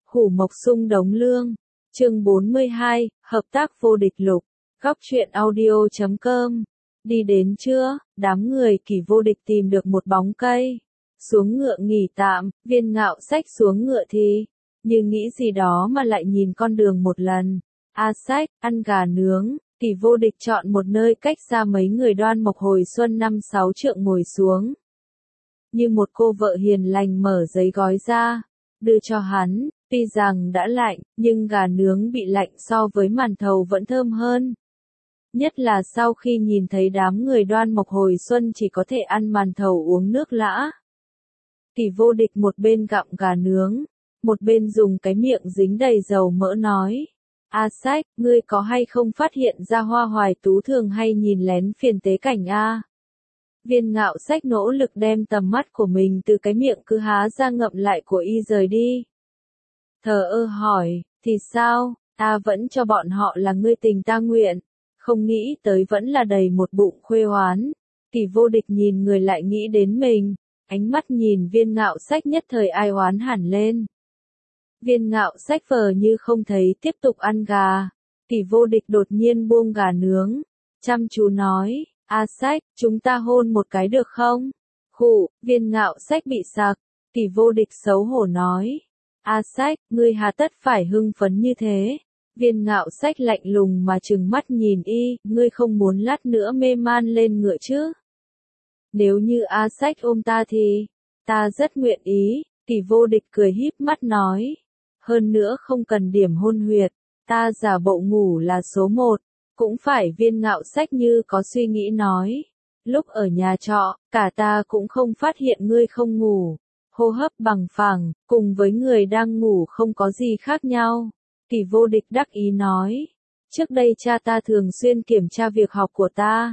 Hủ Mộc Sung Đống Lương. Chương 42, Hợp tác vô địch lục. Góc truyện audio.com. Đi đến chưa, đám người Kỳ Vô Địch tìm được một bóng cây. Xuống ngựa nghỉ tạm, Viên Ngạo Sách xuống ngựa thì, như nghĩ gì đó mà lại nhìn con đường một lần. A Sách, ăn gà nướng. Kỳ Vô Địch chọn một nơi cách xa mấy người Đoan Mộc hồi xuân 5-6 trượng ngồi xuống. Như một cô vợ hiền lành mở giấy gói ra, đưa cho hắn, tuy rằng đã lạnh, nhưng gà nướng bị lạnh so với màn thầu vẫn thơm hơn. Nhất là sau khi nhìn thấy đám người Đoan Mộc hồi xuân chỉ có thể ăn màn thầu uống nước lã. Kỳ Vô Địch một bên gặm gà nướng, một bên dùng cái miệng dính đầy dầu mỡ nói. A Sách, ngươi có hay không phát hiện ra Hoa Hoài Tú thường hay nhìn lén Phiền Tế Cảnh a? Viên Ngạo Sách nỗ lực đem tầm mắt của mình từ cái miệng cứ há ra ngậm lại của y rời đi. Thờ ơ hỏi, thì sao, ta vẫn cho bọn họ là ngươi tình ta nguyện, không nghĩ tới vẫn là đầy một bụng khuê oán. Kỳ Vô Địch nhìn người lại nghĩ đến mình, ánh mắt nhìn Viên Ngạo Sách nhất thời ai oán hẳn lên. Viên Ngạo Sách vờ như không thấy tiếp tục ăn gà. Kỳ Vô Địch đột nhiên buông gà nướng, chăm chú nói, A Sách, chúng ta hôn một cái được không? Khụ, Viên Ngạo Sách bị sặc. Kỳ Vô Địch xấu hổ nói, A Sách, ngươi hà tất phải hưng phấn như thế? Viên Ngạo Sách lạnh lùng mà trừng mắt nhìn y, ngươi không muốn lát nữa mê man lên ngựa chứ? Nếu như A Sách ôm ta thì, ta rất nguyện ý. Kỳ Vô Địch cười híp mắt nói, hơn nữa không cần điểm hôn huyệt, ta giả bộ ngủ là số một. Cũng phải. Viên Ngạo Sách như có suy nghĩ nói, lúc ở nhà trọ, cả ta cũng không phát hiện ngươi không ngủ, hô hấp bằng phẳng, cùng với người đang ngủ không có gì khác nhau. Kỳ Vô Địch đắc ý nói, trước đây cha ta thường xuyên kiểm tra việc học của ta.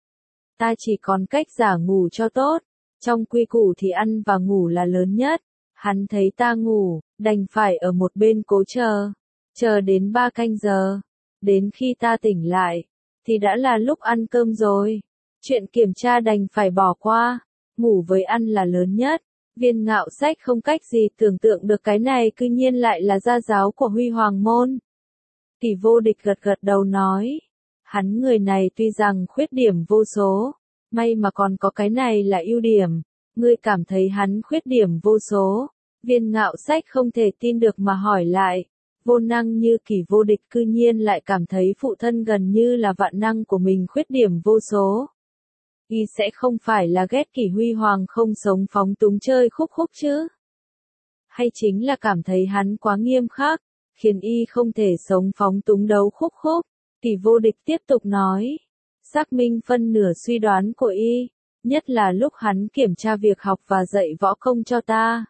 Ta chỉ còn cách giả ngủ cho tốt, trong quy củ thì ăn và ngủ là lớn nhất. Hắn thấy ta ngủ, đành phải ở một bên cố chờ đến 3 canh giờ. Đến khi ta tỉnh lại, thì đã là lúc ăn cơm rồi. Chuyện kiểm tra đành phải bỏ qua, ngủ với ăn là lớn nhất. Viên Ngạo Sách không cách gì tưởng tượng được cái này cư nhiên lại là gia giáo của Huy Hoàng Môn. Kỳ Vô Địch gật gật đầu nói, hắn người này tuy rằng khuyết điểm vô số, may mà còn có cái này là ưu điểm. Ngươi cảm thấy hắn khuyết điểm vô số? Viên Ngạo Sách không thể tin được mà hỏi lại. Vô năng như Kỳ Vô Địch cư nhiên lại cảm thấy phụ thân gần như là vạn năng của mình khuyết điểm vô số. Y sẽ không phải là ghét Kỳ Huy Hoàng không sống phóng túng chơi khúc khúc chứ? Hay chính là cảm thấy hắn quá nghiêm khắc, khiến y không thể sống phóng túng đấu khúc khúc? Kỳ Vô Địch tiếp tục nói, xác minh phân nửa suy đoán của y, nhất là lúc hắn kiểm tra việc học và dạy võ công cho ta.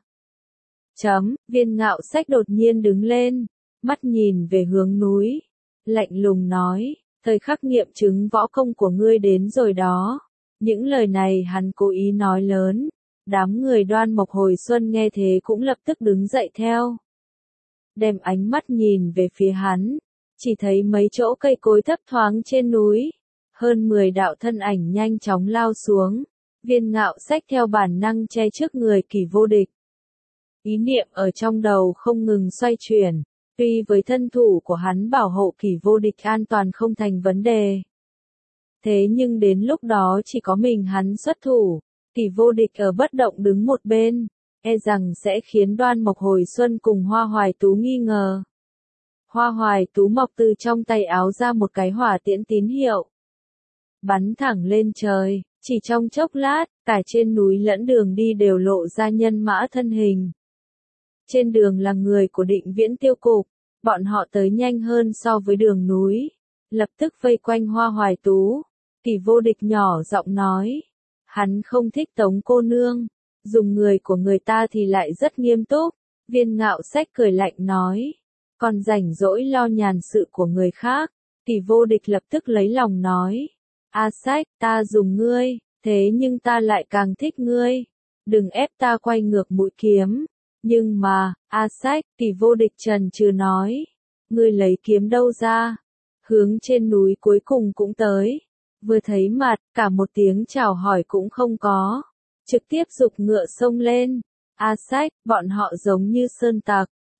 Viên Ngạo Sách đột nhiên đứng lên, mắt nhìn về hướng núi, lạnh lùng nói, thời khắc nghiệm chứng võ công của ngươi đến rồi đó. Những lời này hắn cố ý nói lớn, đám người Đoan Mộc hồi xuân nghe thế cũng lập tức đứng dậy theo. Đem ánh mắt nhìn về phía hắn, chỉ thấy mấy chỗ cây cối thấp thoáng trên núi, hơn 10 đạo thân ảnh nhanh chóng lao xuống. Viên Ngạo Sách theo bản năng che trước người Kỳ Vô Địch. Ý niệm ở trong đầu không ngừng xoay chuyển, tuy với thân thủ của hắn bảo hộ Kỳ Vô Địch an toàn không thành vấn đề. Thế nhưng đến lúc đó chỉ có mình hắn xuất thủ, Kỳ Vô Địch ở bất động đứng một bên, e rằng sẽ khiến Đoan Mộc hồi xuân cùng Hoa Hoài Tú nghi ngờ. Hoa Hoài Tú mọc từ trong tay áo ra một cái hỏa tiễn tín hiệu, bắn thẳng lên trời, chỉ trong chốc lát, cả trên núi lẫn đường đi đều lộ ra nhân mã thân hình. Trên đường là người của Định Viễn Tiêu Cục, bọn họ tới nhanh hơn so với đường núi, lập tức vây quanh Hoa Hoài Tú. Kỳ Vô Địch nhỏ giọng nói, hắn không thích Tống cô nương, dùng người của người ta thì lại rất nghiêm túc. Viên Ngạo Sách cười lạnh nói, còn rảnh rỗi lo nhàn sự của người khác. Kỳ Vô Địch lập tức lấy lòng nói, A Sách, ta dùng ngươi, thế nhưng ta lại càng thích ngươi, đừng ép ta quay ngược mũi kiếm. Nhưng mà, A Sách, Kỳ Vô Địch trần trừ nói, ngươi lấy kiếm đâu ra? Hướng trên núi cuối cùng cũng tới, vừa thấy mặt, cả một tiếng chào hỏi cũng không có, trực tiếp giục ngựa xông lên. A Sách, bọn họ giống như sơn tặc,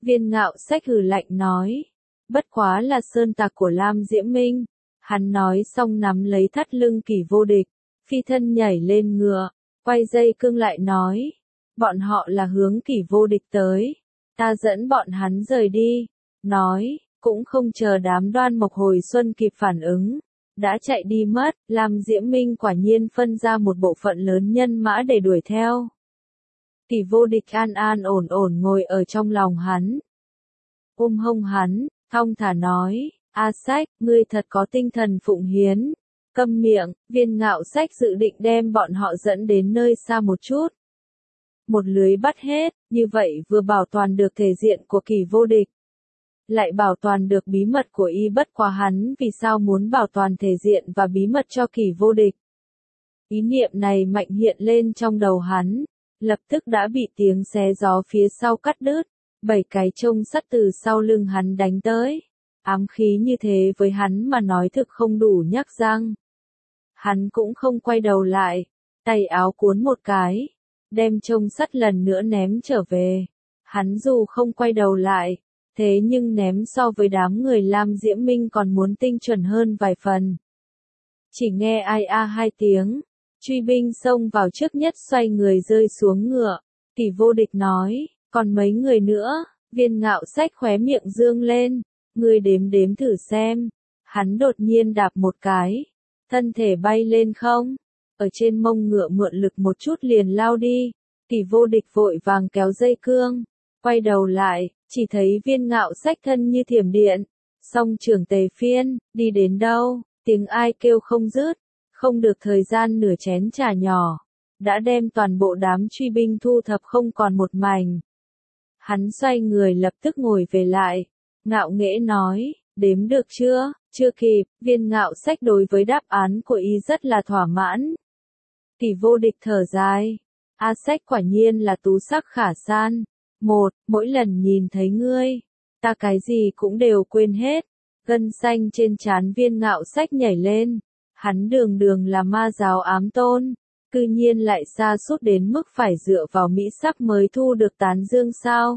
Viên Ngạo Sách hừ lạnh nói. Bất quá là sơn tặc của Lam Diễm Minh. Hắn nói xong nắm lấy thắt lưng Kỷ Vô Địch, phi thân nhảy lên ngựa, quay dây cương lại nói. Bọn họ là hướng Kỷ Vô Địch tới. Ta dẫn bọn hắn rời đi. Nói, cũng không chờ đám Đoan Mộc Hồi Xuân kịp phản ứng. Đã chạy đi mất, Lam Diễm Minh quả nhiên phân ra một bộ phận lớn nhân mã để đuổi theo. Kỷ Vô Địch an an ổn ổn ngồi ở trong lòng hắn. Ôm hông hắn, thong thả nói, A Sách, ngươi thật có tinh thần phụng hiến. Câm miệng, Viên Ngạo Sách dự định đem bọn họ dẫn đến nơi xa một chút. Một lưới bắt hết, như vậy vừa bảo toàn được thể diện của Kỷ Vô Địch. Lại bảo toàn được bí mật của y, bất quá hắn vì sao muốn bảo toàn thể diện và bí mật cho Kỷ Vô Địch. Ý niệm này mạnh hiện lên trong đầu hắn, lập tức đã bị tiếng xé gió phía sau cắt đứt, 7 cái chông sắt từ sau lưng hắn đánh tới. Ám khí như thế với hắn mà nói thực không đủ nhắc răng. Hắn cũng không quay đầu lại, tay áo cuốn một cái, đem chông sắt lần nữa ném trở về. Hắn dù không quay đầu lại, thế nhưng ném so với đám người Lam Diễm Minh còn muốn tinh chuẩn hơn vài phần. Chỉ nghe ai a hai tiếng, truy binh xông vào trước nhất xoay người rơi xuống ngựa. Kỷ Vô Địch nói, còn mấy người nữa. Viên Ngạo Sách khóe miệng dương lên, ngươi đếm đếm thử xem. Hắn đột nhiên đạp một cái, thân thể bay lên không, ở trên mông ngựa mượn lực một chút liền lao đi. Kỷ Vô Địch vội vàng kéo dây cương, quay đầu lại, chỉ thấy Viên Ngạo Sách thân như thiểm điện, song trưởng tề phiên, đi đến đâu, tiếng ai kêu không dứt, không được thời gian nửa chén trà nhỏ, đã đem toàn bộ đám truy binh thu thập không còn một mảnh. Hắn xoay người lập tức ngồi về lại, ngạo nghễ nói, đếm được chưa, chưa kịp. Viên Ngạo Sách đối với đáp án của y rất là thỏa mãn. Kỷ Vô Địch thở dài, A Sách quả nhiên là tú sắc khả san. Mỗi lần nhìn thấy ngươi, ta cái gì cũng đều quên hết. Gân xanh trên trán Viên Ngạo Sách nhảy lên, hắn đường đường là ma giáo ám tôn, cư nhiên lại xa sút đến mức phải dựa vào mỹ sắc mới thu được tán dương sao.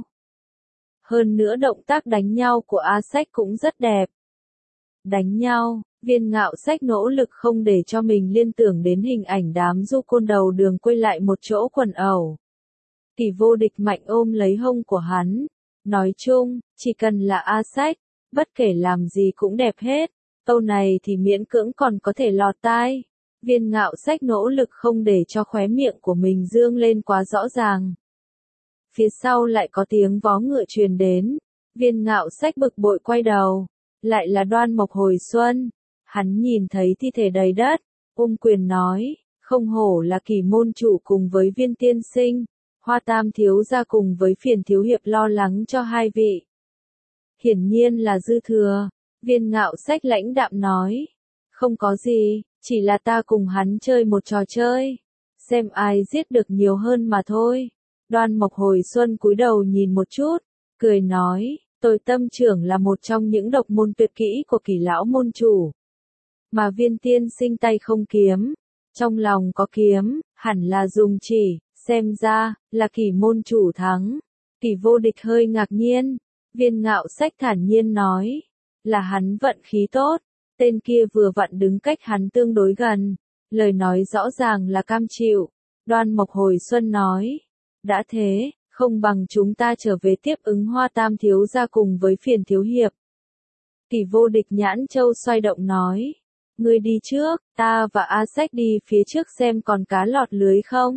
Hơn nữa động tác đánh nhau của A Sách cũng rất đẹp. Đánh nhau, Viên Ngạo Sách nỗ lực không để cho mình liên tưởng đến hình ảnh đám du côn đầu đường quay lại một chỗ quần ẩu. Kỷ Vô Địch mạnh ôm lấy hông của hắn, nói chung, chỉ cần là A Sách, bất kể làm gì cũng đẹp hết. Câu này thì miễn cưỡng còn có thể lọt tai. Viên Ngạo Sách nỗ lực không để cho khóe miệng của mình dương lên quá rõ ràng. Phía sau lại có tiếng vó ngựa truyền đến. Viên Ngạo Sách bực bội quay đầu, lại là Đoan Mộc Hồi Xuân. Hắn nhìn thấy thi thể đầy đất, ôm quyền nói, không hổ là Kỷ môn chủ cùng với Viên tiên sinh, Hoa Tam thiếu gia cùng với Phiền thiếu hiệp lo lắng cho hai vị. Hiển nhiên là dư thừa. Viên Ngạo Sách lãnh đạm nói, không có gì, chỉ là ta cùng hắn chơi một trò chơi, xem ai giết được nhiều hơn mà thôi. Đoan Mộc Hồi Xuân cúi đầu nhìn một chút, cười nói, tôi Tâm trưởng là một trong những độc môn tuyệt kỹ của Kỷ lão môn chủ. Mà Viên tiên sinh tay không kiếm, trong lòng có kiếm, hẳn là dùng chỉ, xem ra, là Kỷ môn chủ thắng. Kỷ Vô Địch hơi ngạc nhiên, Viên Ngạo Sách thản nhiên nói, là hắn vận khí tốt, tên kia vừa vặn đứng cách hắn tương đối gần, lời nói rõ ràng là cam chịu. Đoan Mộc Hồi Xuân nói, đã thế, không bằng chúng ta trở về tiếp ứng Hoa Tam thiếu gia cùng với Phiền thiếu hiệp. Kỷ Vô Địch nhãn châu xoay động nói, ngươi đi trước, ta và A Sách đi phía trước xem còn cá lọt lưới không.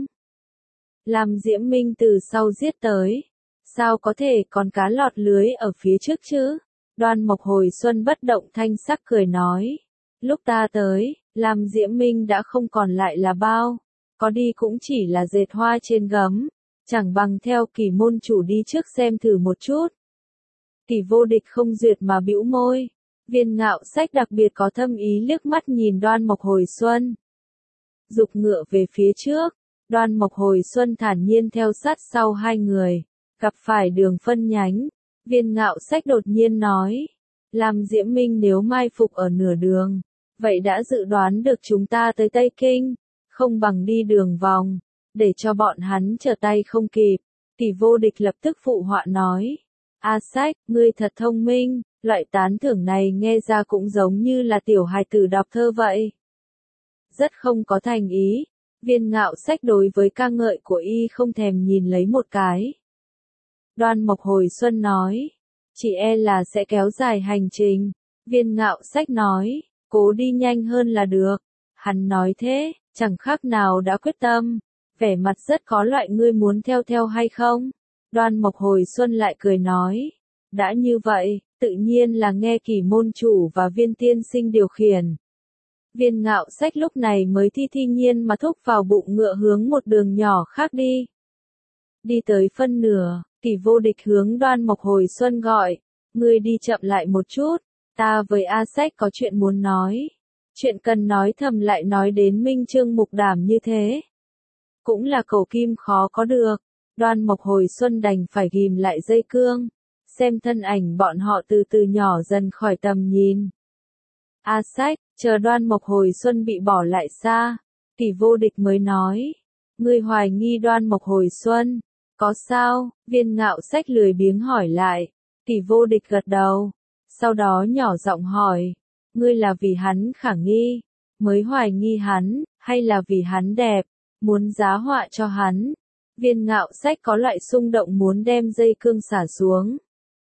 Lam Diễm Minh từ sau giết tới, sao có thể còn cá lọt lưới ở phía trước chứ? Đoan Mộc Hồi Xuân bất động thanh sắc cười nói, lúc ta tới, Lam Diễm Minh đã không còn lại là bao, có đi cũng chỉ là dệt hoa trên gấm, chẳng bằng theo Kỷ môn chủ đi trước xem thử một chút. Kỷ Vô Địch không duyệt mà bĩu môi. Viên Ngạo Sách đặc biệt có thâm ý liếc mắt nhìn Đoan Mộc Hồi Xuân, giục ngựa về phía trước. Đoan Mộc Hồi Xuân thản nhiên theo sát sau hai người, gặp phải đường phân nhánh. Viên Ngạo Sách đột nhiên nói, Lam Diễm Minh nếu mai phục ở nửa đường, vậy đã dự đoán được chúng ta tới Tây Kinh, không bằng đi đường vòng, để cho bọn hắn trở tay không kịp. Kỷ Vô Địch lập tức phụ họa nói, A Sách, ngươi thật thông minh, loại tán thưởng này nghe ra cũng giống như là tiểu hài tử đọc thơ vậy. Rất không có thành ý, Viên Ngạo Sách đối với ca ngợi của y không thèm nhìn lấy một cái. Đoan Mộc hồi xuân nói, chỉ e là sẽ kéo dài hành trình. Viên Ngạo Sách nói, cố đi nhanh hơn là được. Hắn nói thế, chẳng khác nào đã quyết tâm, vẻ mặt rất có loại ngươi muốn theo theo hay không. Đoan Mộc hồi xuân lại cười nói, đã như vậy, tự nhiên là nghe Kỷ môn chủ và Viên tiên sinh điều khiển. Viên Ngạo Sách lúc này mới thi thi nhiên mà thúc vào bụng ngựa hướng một đường nhỏ khác đi. Đi tới phân nửa, Kỷ Vô Địch hướng Đoan Mộc hồi xuân gọi, ngươi đi chậm lại một chút, ta với A Sách có chuyện muốn nói. Chuyện cần nói thầm lại nói đến minh chương mục đảm như thế. Cũng là cầu kim khó có được, Đoan Mộc hồi xuân đành phải ghim lại dây cương, xem thân ảnh bọn họ từ từ nhỏ dần khỏi tầm nhìn. A Sách, chờ Đoan Mộc hồi xuân bị bỏ lại xa, Kỷ Vô Địch mới nói, ngươi hoài nghi Đoan Mộc hồi xuân, có sao? Viên Ngạo Sách lười biếng hỏi lại, Kỷ Vô Địch gật đầu, sau đó nhỏ giọng hỏi, ngươi là vì hắn khả nghi, mới hoài nghi hắn, hay là vì hắn đẹp, muốn giá họa cho hắn? Viên Ngạo Sách có loại xung động muốn đem dây cương xả xuống,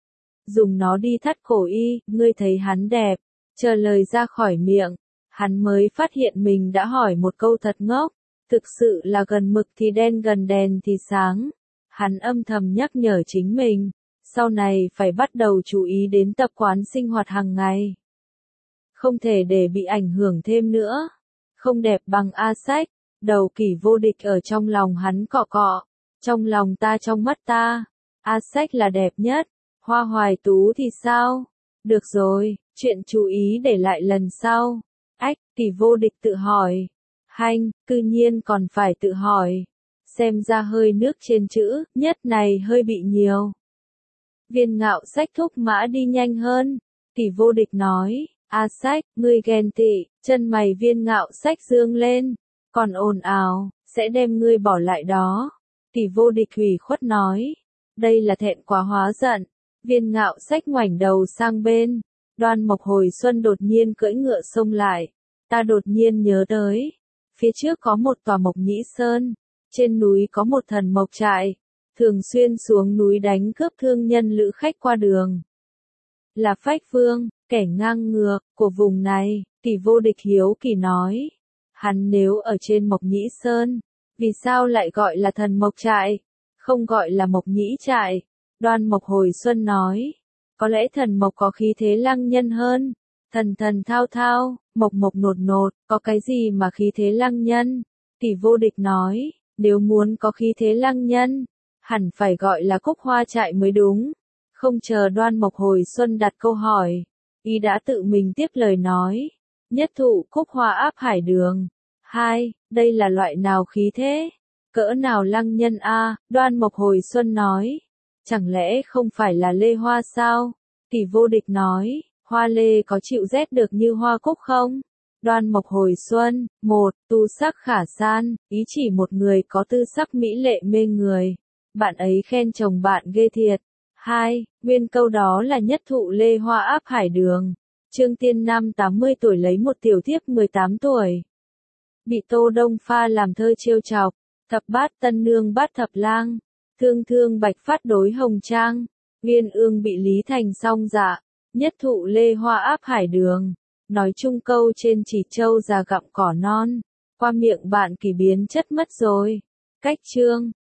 dùng nó đi thắt cổ y, ngươi thấy hắn đẹp. Chờ lời ra khỏi miệng, hắn mới phát hiện mình đã hỏi một câu thật ngốc, thực sự là gần mực thì đen gần đèn thì sáng. Hắn âm thầm nhắc nhở chính mình, sau này phải bắt đầu chú ý đến tập quán sinh hoạt hàng ngày. Không thể để bị ảnh hưởng thêm nữa. Không đẹp bằng A Sách, đầu Kỷ Vô Địch ở trong lòng hắn cọ cọ, trong lòng ta trong mắt ta, A Sách là đẹp nhất, Hoa Hoài Tú thì sao? Được rồi, chuyện chú ý để lại lần sau. Ách, Kỷ Vô Địch tự hỏi. Hanh, cư nhiên còn phải tự hỏi. Xem ra hơi nước trên chữ, nhất này hơi bị nhiều. Viên Ngạo Sách thúc mã đi nhanh hơn. Kỷ Vô Địch nói, A Sách, ngươi ghen tị, chân mày Viên Ngạo Sách dương lên. Còn ồn ào, sẽ đem ngươi bỏ lại đó. Kỷ Vô Địch ủy khuất nói, đây là thẹn quá hóa giận. Viên Ngạo Sách ngoảnh đầu sang bên, Đoan Mộc hồi xuân đột nhiên cưỡi ngựa xông lại, ta đột nhiên nhớ tới, phía trước có một tòa Mộc Nhĩ Sơn, trên núi có một thần mộc trại, thường xuyên xuống núi đánh cướp thương nhân lữ khách qua đường. Là Phách Vương, kẻ ngang ngược của vùng này, Kỷ Vô Địch hiếu kỳ nói, hắn nếu ở trên Mộc Nhĩ Sơn, vì sao lại gọi là thần mộc trại, không gọi là Mộc Nhĩ trại? Đoan Mộc hồi xuân nói, có lẽ thần mộc có khí thế lăng nhân hơn, thần thần thao thao, mộc mộc nột nột, có cái gì mà khí thế lăng nhân? Kỷ Vô Địch nói, nếu muốn có khí thế lăng nhân, hẳn phải gọi là Cúc Hoa trại mới đúng. Không chờ Đoan Mộc hồi xuân đặt câu hỏi, y đã tự mình tiếp lời nói, nhất thụ Cúc Hoa áp hải đường. Hai, đây là loại nào khí thế? Cỡ nào lăng nhân a? Đoan Mộc hồi xuân nói, chẳng lẽ không phải là lê hoa sao? Kỷ Vô Địch nói, hoa lê có chịu rét được như hoa cúc không? Đoan Mộc hồi xuân, một, tu sắc khả san, ý chỉ một người có tư sắc mỹ lệ mê người. Bạn ấy khen chồng bạn ghê thiệt. Hai, nguyên câu đó là nhất thụ lê hoa áp hải đường. Trương Tiên năm 80 tuổi lấy một tiểu thiếp 18 tuổi. Bị Tô Đông pha làm thơ trêu chọc, thập bát tân nương bát thập lang. Thương thương bạch phát đối hồng trang, Viên Ương bị Lý Thành song dạ, nhất thụ lê hoa áp hải đường. Nói chung câu trên chỉ trâu già gặm cỏ non, qua miệng bạn Kỷ biến chất mất rồi. Cách chương